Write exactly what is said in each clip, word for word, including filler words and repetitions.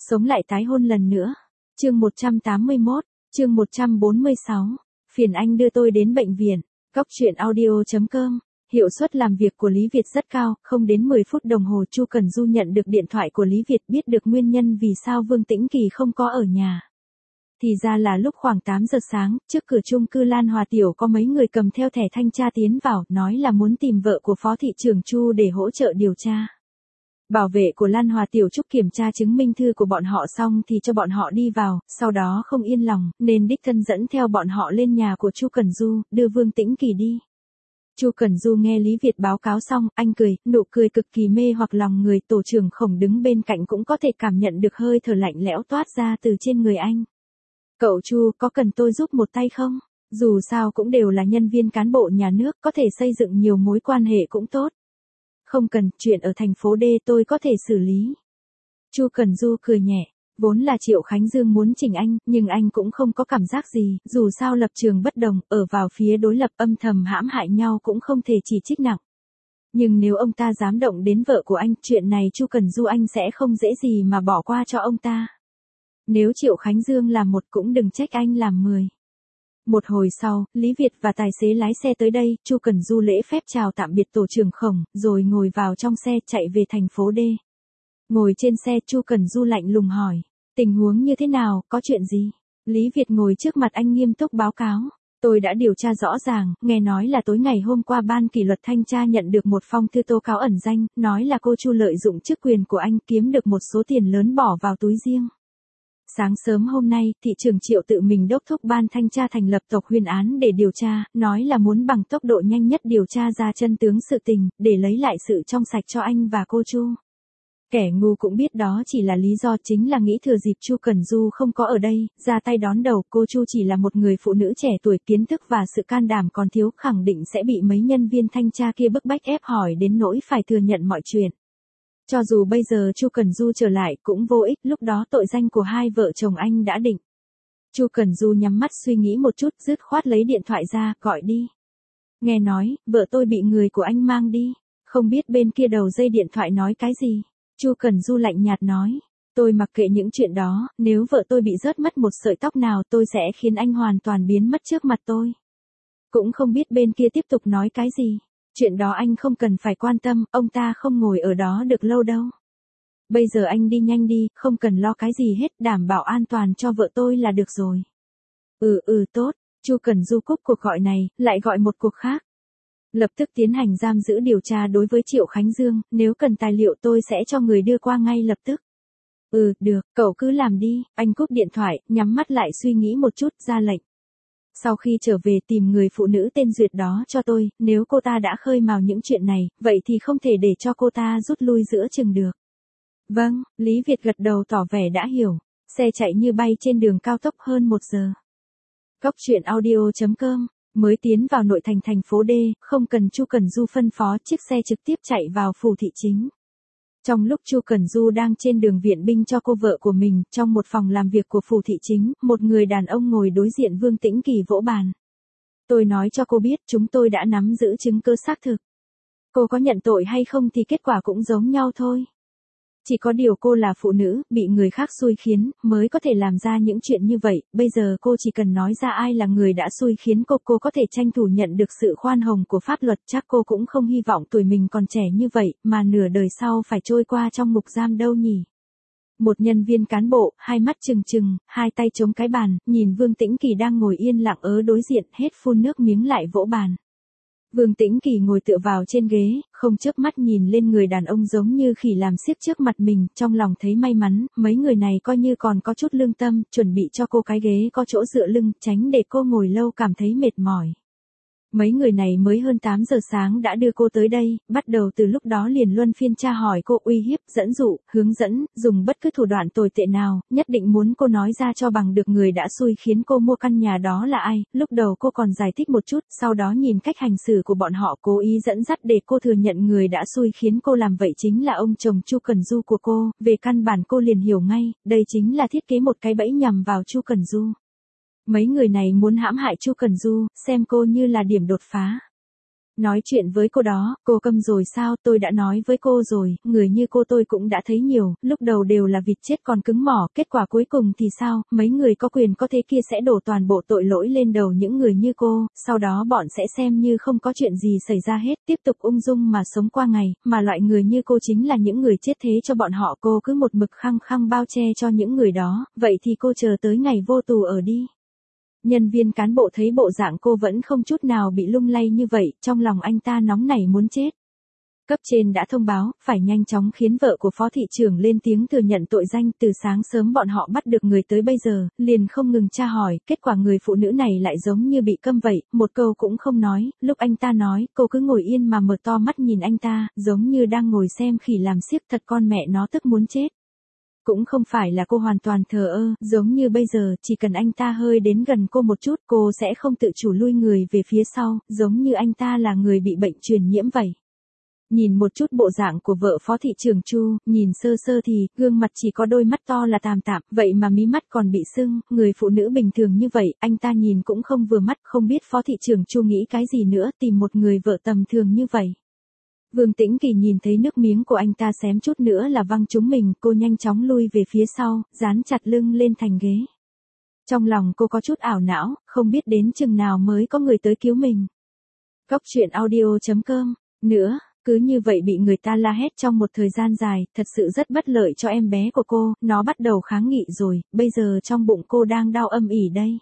Sống lại tái hôn lần nữa. Chương một trăm tám mươi mốt, chương một trăm bốn mươi sáu. Phiền anh đưa tôi đến bệnh viện. Góc truyện audio chấm com. Hiệu suất làm việc của Lý Việt rất cao, không đến mười phút đồng hồ Chu Cần Du nhận được điện thoại của Lý Việt, biết được nguyên nhân vì sao Vương Tĩnh Kỳ không có ở nhà. Thì ra là lúc khoảng tám giờ sáng, trước cửa chung cư Lan Hòa Tiểu có mấy người cầm theo thẻ thanh tra tiến vào, nói là muốn tìm vợ của Phó thị trưởng Chu để hỗ trợ điều tra. Bảo vệ của Lan Hòa Tiểu Trúc kiểm tra chứng minh thư của bọn họ xong thì cho bọn họ đi vào, sau đó không yên lòng, nên đích thân dẫn theo bọn họ lên nhà của Chu Cần Du, đưa Vương Tĩnh Kỳ đi. Chu Cần Du nghe Lý Việt báo cáo xong, anh cười, nụ cười cực kỳ mê hoặc lòng người. Tổ trưởng Khổng đứng bên cạnh cũng có thể cảm nhận được hơi thở lạnh lẽo toát ra từ trên người anh. Cậu Chu, có cần tôi giúp một tay không? Dù sao cũng đều là nhân viên cán bộ nhà nước, có thể xây dựng nhiều mối quan hệ cũng tốt. Không cần, chuyện ở thành phố D tôi có thể xử lý. Chu Cần Du cười nhẹ, vốn là Triệu Khánh Dương muốn chỉnh anh, nhưng anh cũng không có cảm giác gì, dù sao lập trường bất đồng, ở vào phía đối lập âm thầm hãm hại nhau cũng không thể chỉ trích nặng. Nhưng nếu ông ta dám động đến vợ của anh, chuyện này Chu Cần Du anh sẽ không dễ gì mà bỏ qua cho ông ta. Nếu Triệu Khánh Dương làm một cũng đừng trách anh làm mười. Một hồi sau, Lý Việt và tài xế lái xe tới đây, Chu Cần Du lễ phép chào tạm biệt tổ trưởng Khổng, rồi ngồi vào trong xe chạy về thành phố D. Ngồi trên xe Chu Cần Du lạnh lùng hỏi, tình huống như thế nào, có chuyện gì? Lý Việt ngồi trước mặt anh nghiêm túc báo cáo, tôi đã điều tra rõ ràng, nghe nói là tối ngày hôm qua ban kỷ luật thanh tra nhận được một phong thư tố cáo ẩn danh, nói là cô Chu lợi dụng chức quyền của anh kiếm được một số tiền lớn bỏ vào túi riêng. Sáng sớm hôm nay, thị trưởng Triệu tự mình đốc thúc ban thanh tra thành lập tộc huyền án để điều tra, nói là muốn bằng tốc độ nhanh nhất điều tra ra chân tướng sự tình, để lấy lại sự trong sạch cho anh và cô Chu. Kẻ ngu cũng biết đó chỉ là lý do, chính là nghĩ thừa dịp Chu Cần Du không có ở đây, ra tay đón đầu. Cô Chu chỉ là một người phụ nữ trẻ tuổi, kiến thức và sự can đảm còn thiếu, khẳng định sẽ bị mấy nhân viên thanh tra kia bức bách ép hỏi đến nỗi phải thừa nhận mọi chuyện. Cho dù bây giờ Chu Cần Du trở lại cũng vô ích, lúc đó tội danh của hai vợ chồng anh đã định. Chu Cần Du nhắm mắt suy nghĩ một chút, dứt khoát lấy điện thoại ra, gọi đi. Nghe nói, vợ tôi bị người của anh mang đi, không biết bên kia đầu dây điện thoại nói cái gì. Chu Cần Du lạnh nhạt nói, tôi mặc kệ những chuyện đó, nếu vợ tôi bị rớt mất một sợi tóc nào tôi sẽ khiến anh hoàn toàn biến mất trước mặt tôi. Cũng không biết bên kia tiếp tục nói cái gì. Chuyện đó anh không cần phải quan tâm, ông ta không ngồi ở đó được lâu đâu. Bây giờ anh đi nhanh đi, không cần lo cái gì hết, đảm bảo an toàn cho vợ tôi là được rồi. Ừ ừ tốt, Chu Cần Du cúp cuộc gọi này, lại gọi một cuộc khác. Lập tức tiến hành giam giữ điều tra đối với Triệu Khánh Dương, nếu cần tài liệu tôi sẽ cho người đưa qua ngay lập tức. Ừ, được, cậu cứ làm đi, anh cúp điện thoại, nhắm mắt lại suy nghĩ một chút, ra lệnh. Sau khi trở về tìm người phụ nữ tên Duyệt đó cho tôi, nếu cô ta đã khơi mào những chuyện này, vậy thì không thể để cho cô ta rút lui giữa chừng được. Vâng, Lý Việt gật đầu tỏ vẻ đã hiểu, xe chạy như bay trên đường cao tốc hơn một giờ. Góc truyện audio chấm com, mới tiến vào nội thành thành phố D, không cần Chu Cần Du phân phó, chiếc xe trực tiếp chạy vào phủ thị chính. Trong lúc Chu Cần Du đang trên đường viện binh cho cô vợ của mình, trong một phòng làm việc của phủ thị chính, một người đàn ông ngồi đối diện Vương Tĩnh Kỳ vỗ bàn. Tôi nói cho cô biết, chúng tôi đã nắm giữ chứng cứ xác thực. Cô có nhận tội hay không thì kết quả cũng giống nhau thôi. Chỉ có điều cô là phụ nữ, bị người khác xui khiến, mới có thể làm ra những chuyện như vậy. Bây giờ cô chỉ cần nói ra ai là người đã xui khiến cô, cô có thể tranh thủ nhận được sự khoan hồng của pháp luật. Chắc cô cũng không hy vọng tuổi mình còn trẻ như vậy, mà nửa đời sau phải trôi qua trong ngục giam đâu nhỉ. Một nhân viên cán bộ, hai mắt trừng trừng, hai tay chống cái bàn, nhìn Vương Tĩnh Kỳ đang ngồi yên lặng ở đối diện, hết phun nước miếng lại vỗ bàn. Vương Tĩnh Kỳ ngồi tựa vào trên ghế, không chớp mắt nhìn lên người đàn ông giống như khỉ làm xiếc trước mặt mình, trong lòng thấy may mắn, mấy người này coi như còn có chút lương tâm, chuẩn bị cho cô cái ghế có chỗ dựa lưng, tránh để cô ngồi lâu cảm thấy mệt mỏi. Mấy người này mới hơn tám giờ sáng đã đưa cô tới đây, bắt đầu từ lúc đó liền luân phiên tra hỏi cô, uy hiếp, dẫn dụ, hướng dẫn, dùng bất cứ thủ đoạn tồi tệ nào, nhất định muốn cô nói ra cho bằng được người đã xui khiến cô mua căn nhà đó là ai. Lúc đầu cô còn giải thích một chút, sau đó nhìn cách hành xử của bọn họ cố ý dẫn dắt để cô thừa nhận người đã xui khiến cô làm vậy chính là ông chồng Chu Cần Du của cô. Về căn bản cô liền hiểu ngay, đây chính là thiết kế một cái bẫy nhằm vào Chu Cần Du. Mấy người này muốn hãm hại Chu Cần Du, xem cô như là điểm đột phá. Nói chuyện với cô đó, cô câm rồi sao, tôi đã nói với cô rồi, người như cô tôi cũng đã thấy nhiều, lúc đầu đều là vịt chết còn cứng mỏ, kết quả cuối cùng thì sao, mấy người có quyền có thế kia sẽ đổ toàn bộ tội lỗi lên đầu những người như cô, sau đó bọn sẽ xem như không có chuyện gì xảy ra hết, tiếp tục ung dung mà sống qua ngày, mà loại người như cô chính là những người chết thế cho bọn họ, cô cứ một mực khăng khăng bao che cho những người đó, vậy thì cô chờ tới ngày vô tù ở đi. Nhân viên cán bộ thấy bộ dạng cô vẫn không chút nào bị lung lay như vậy, trong lòng anh ta nóng nảy muốn chết. Cấp trên đã thông báo, phải nhanh chóng khiến vợ của phó thị trưởng lên tiếng thừa nhận tội danh, từ sáng sớm bọn họ bắt được người tới bây giờ, liền không ngừng tra hỏi, kết quả người phụ nữ này lại giống như bị câm vậy, một câu cũng không nói, lúc anh ta nói, cô cứ ngồi yên mà mở to mắt nhìn anh ta, giống như đang ngồi xem khỉ làm xiếc, thật con mẹ nó tức muốn chết. Cũng không phải là cô hoàn toàn thờ ơ, giống như bây giờ, chỉ cần anh ta hơi đến gần cô một chút, cô sẽ không tự chủ lui người về phía sau, giống như anh ta là người bị bệnh truyền nhiễm vậy. Nhìn một chút bộ dạng của vợ phó thị trưởng Chu, nhìn sơ sơ thì, gương mặt chỉ có đôi mắt to là tàm tạm, vậy mà mí mắt còn bị sưng, người phụ nữ bình thường như vậy, anh ta nhìn cũng không vừa mắt, không biết phó thị trưởng Chu nghĩ cái gì nữa, tìm một người vợ tầm thường như vậy. Vương Tĩnh Kỳ nhìn thấy nước miếng của anh ta xém chút nữa là văng trúng mình, cô nhanh chóng lui về phía sau, dán chặt lưng lên thành ghế. Trong lòng cô có chút ảo não, không biết đến chừng nào mới có người tới cứu mình. Góc truyện audio chấm com, nữa, cứ như vậy bị người ta la hét trong một thời gian dài, thật sự rất bất lợi cho em bé của cô, nó bắt đầu kháng nghị rồi, bây giờ trong bụng cô đang đau âm ỉ đây.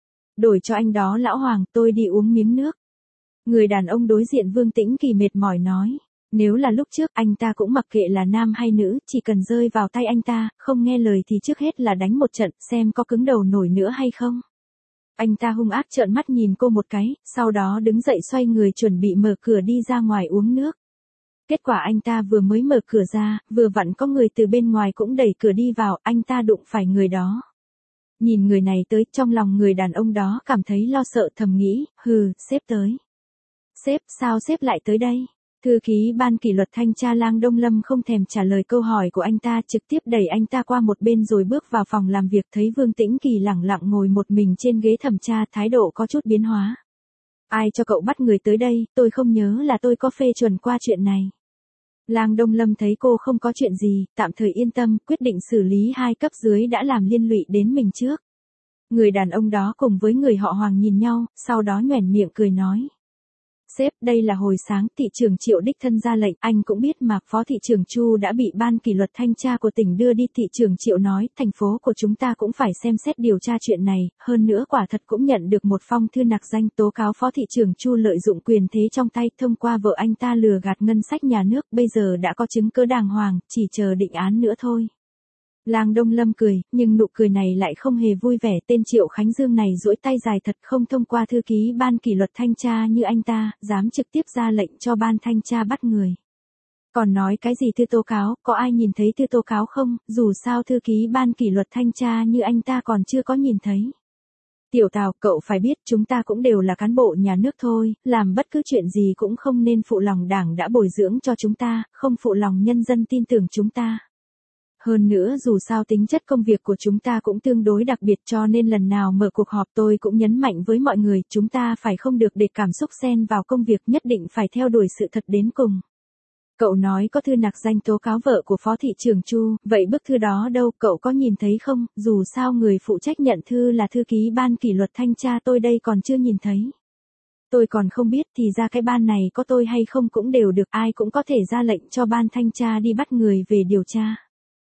Đổi cho anh đó lão Hoàng, tôi đi uống miếng nước. Người đàn ông đối diện Vương Tĩnh Kỳ mệt mỏi nói, nếu là lúc trước anh ta cũng mặc kệ là nam hay nữ, chỉ cần rơi vào tay anh ta, không nghe lời thì trước hết là đánh một trận, xem có cứng đầu nổi nữa hay không. Anh ta hung ác trợn mắt nhìn cô một cái, sau đó đứng dậy xoay người chuẩn bị mở cửa đi ra ngoài uống nước. Kết quả anh ta vừa mới mở cửa ra, vừa vặn có người từ bên ngoài cũng đẩy cửa đi vào, anh ta đụng phải người đó. Nhìn người này tới, trong lòng người đàn ông đó cảm thấy lo sợ, thầm nghĩ, hừ, sếp tới. Sếp, sao sếp lại tới đây? Thư ký ban kỷ luật thanh tra Lang Đông Lâm không thèm trả lời câu hỏi của anh ta, trực tiếp đẩy anh ta qua một bên rồi bước vào phòng làm việc, thấy Vương Tĩnh Kỳ lẳng lặng ngồi một mình trên ghế thẩm tra, thái độ có chút biến hóa. Ai cho cậu bắt người tới đây, tôi không nhớ là tôi có phê chuẩn qua chuyện này. Lang Đông Lâm thấy cô không có chuyện gì, tạm thời yên tâm, quyết định xử lý hai cấp dưới đã làm liên lụy đến mình trước. Người đàn ông đó cùng với người họ Hoàng nhìn nhau, sau đó nhoẻn miệng cười nói. Sếp, đây là hồi sáng thị trưởng Triệu đích thân ra lệnh, anh cũng biết mà, phó thị trưởng Chu đã bị ban kỷ luật thanh tra của tỉnh đưa đi, thị trưởng Triệu nói, thành phố của chúng ta cũng phải xem xét điều tra chuyện này, hơn nữa quả thật cũng nhận được một phong thư nặc danh tố cáo phó thị trưởng Chu lợi dụng quyền thế trong tay, thông qua vợ anh ta lừa gạt ngân sách nhà nước, bây giờ đã có chứng cứ đàng hoàng, chỉ chờ định án nữa thôi. Lang Đông Lâm cười, nhưng nụ cười này lại không hề vui vẻ, tên Triệu Khánh Dương này duỗi tay dài thật, không thông qua thư ký ban kỷ luật thanh tra như anh ta, dám trực tiếp ra lệnh cho ban thanh tra bắt người. Còn nói cái gì thư tố cáo, có ai nhìn thấy thư tố cáo không, dù sao thư ký ban kỷ luật thanh tra như anh ta còn chưa có nhìn thấy. Tiểu Tào, cậu phải biết chúng ta cũng đều là cán bộ nhà nước thôi, làm bất cứ chuyện gì cũng không nên phụ lòng đảng đã bồi dưỡng cho chúng ta, không phụ lòng nhân dân tin tưởng chúng ta. Hơn nữa dù sao tính chất công việc của chúng ta cũng tương đối đặc biệt, cho nên lần nào mở cuộc họp tôi cũng nhấn mạnh với mọi người, chúng ta phải không được để cảm xúc xen vào công việc, nhất định phải theo đuổi sự thật đến cùng. Cậu nói có thư nặc danh tố cáo vợ của phó thị trưởng Chu, vậy bức thư đó đâu, cậu có nhìn thấy không, dù sao người phụ trách nhận thư là thư ký ban kỷ luật thanh tra, tôi đây còn chưa nhìn thấy. Tôi còn không biết, thì ra cái ban này có tôi hay không cũng đều được, ai cũng có thể ra lệnh cho ban thanh tra đi bắt người về điều tra.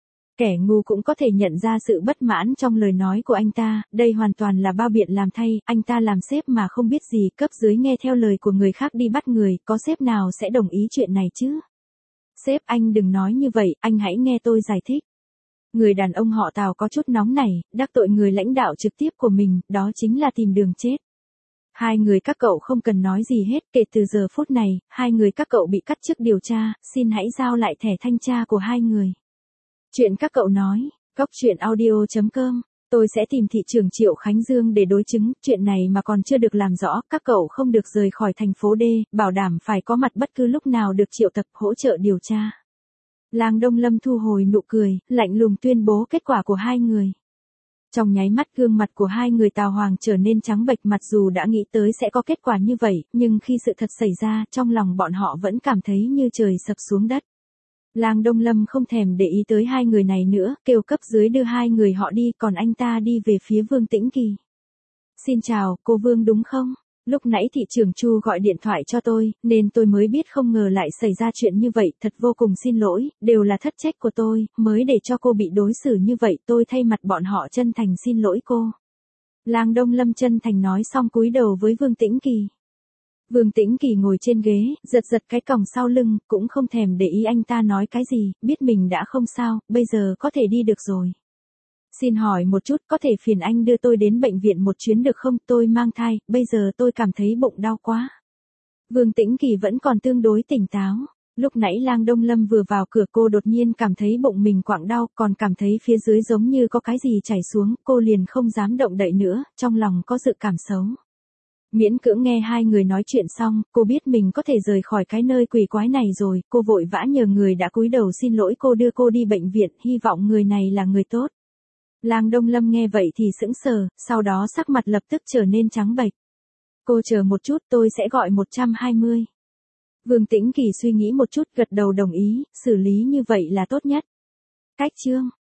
Kẻ ngu cũng có thể nhận ra sự bất mãn trong lời nói của anh ta, đây hoàn toàn là bao biện làm thay, anh ta làm sếp mà không biết gì, cấp dưới nghe theo lời của người khác đi bắt người, có sếp nào sẽ đồng ý chuyện này chứ? Sếp, anh đừng nói như vậy, anh hãy nghe tôi giải thích. Người đàn ông họ Tào có chút nóng nảy, đắc tội người lãnh đạo trực tiếp của mình, đó chính là tìm đường chết. Hai người các cậu không cần nói gì hết, kể từ giờ phút này, hai người các cậu bị cắt chức điều tra, xin hãy giao lại thẻ thanh tra của hai người. Chuyện các cậu nói, góc truyện audio chấm com, tôi sẽ tìm thị trưởng Triệu Khánh Dương để đối chứng, chuyện này mà còn chưa được làm rõ, các cậu không được rời khỏi thành phố D, bảo đảm phải có mặt bất cứ lúc nào được triệu tập hỗ trợ điều tra. Lang Đông Lâm thu hồi nụ cười, lạnh lùng tuyên bố kết quả của hai người. Trong nháy mắt gương mặt của hai người Tào Hoàng trở nên trắng bệch, mặc dù đã nghĩ tới sẽ có kết quả như vậy, nhưng khi sự thật xảy ra, trong lòng bọn họ vẫn cảm thấy như trời sập xuống đất. Lang Đông Lâm không thèm để ý tới hai người này nữa, kêu cấp dưới đưa hai người họ đi, còn anh ta đi về phía Vương Tĩnh Kỳ. Xin chào, cô Vương đúng không? Lúc nãy thị trưởng Chu gọi điện thoại cho tôi, nên tôi mới biết, không ngờ lại xảy ra chuyện như vậy, thật vô cùng xin lỗi, đều là thất trách của tôi, mới để cho cô bị đối xử như vậy, tôi thay mặt bọn họ chân thành xin lỗi cô. Lang Đông Lâm chân thành nói xong cúi đầu với Vương Tĩnh Kỳ. Vương Tĩnh Kỳ ngồi trên ghế, giật giật cái còng sau lưng, cũng không thèm để ý anh ta nói cái gì, biết mình đã không sao, bây giờ có thể đi được rồi. Xin hỏi một chút, có thể phiền anh đưa tôi đến bệnh viện một chuyến được không? Tôi mang thai, bây giờ tôi cảm thấy bụng đau quá. Vương Tĩnh Kỳ vẫn còn tương đối tỉnh táo. Lúc nãy Lang Đông Lâm vừa vào cửa, cô đột nhiên cảm thấy bụng mình quặn đau, còn cảm thấy phía dưới giống như có cái gì chảy xuống, cô liền không dám động đậy nữa, trong lòng có dự cảm xấu. Miễn cưỡng nghe hai người nói chuyện xong, cô biết mình có thể rời khỏi cái nơi quỷ quái này rồi, cô vội vã nhờ người đã cúi đầu xin lỗi cô đưa cô đi bệnh viện, hy vọng người này là người tốt. Lang Đông Lâm nghe vậy thì sững sờ, sau đó sắc mặt lập tức trở nên trắng bệch. Cô chờ một chút, tôi sẽ gọi một trăm hai mươi. Vương Tĩnh Kỳ suy nghĩ một chút, gật đầu đồng ý, xử lý như vậy là tốt nhất. Cách chương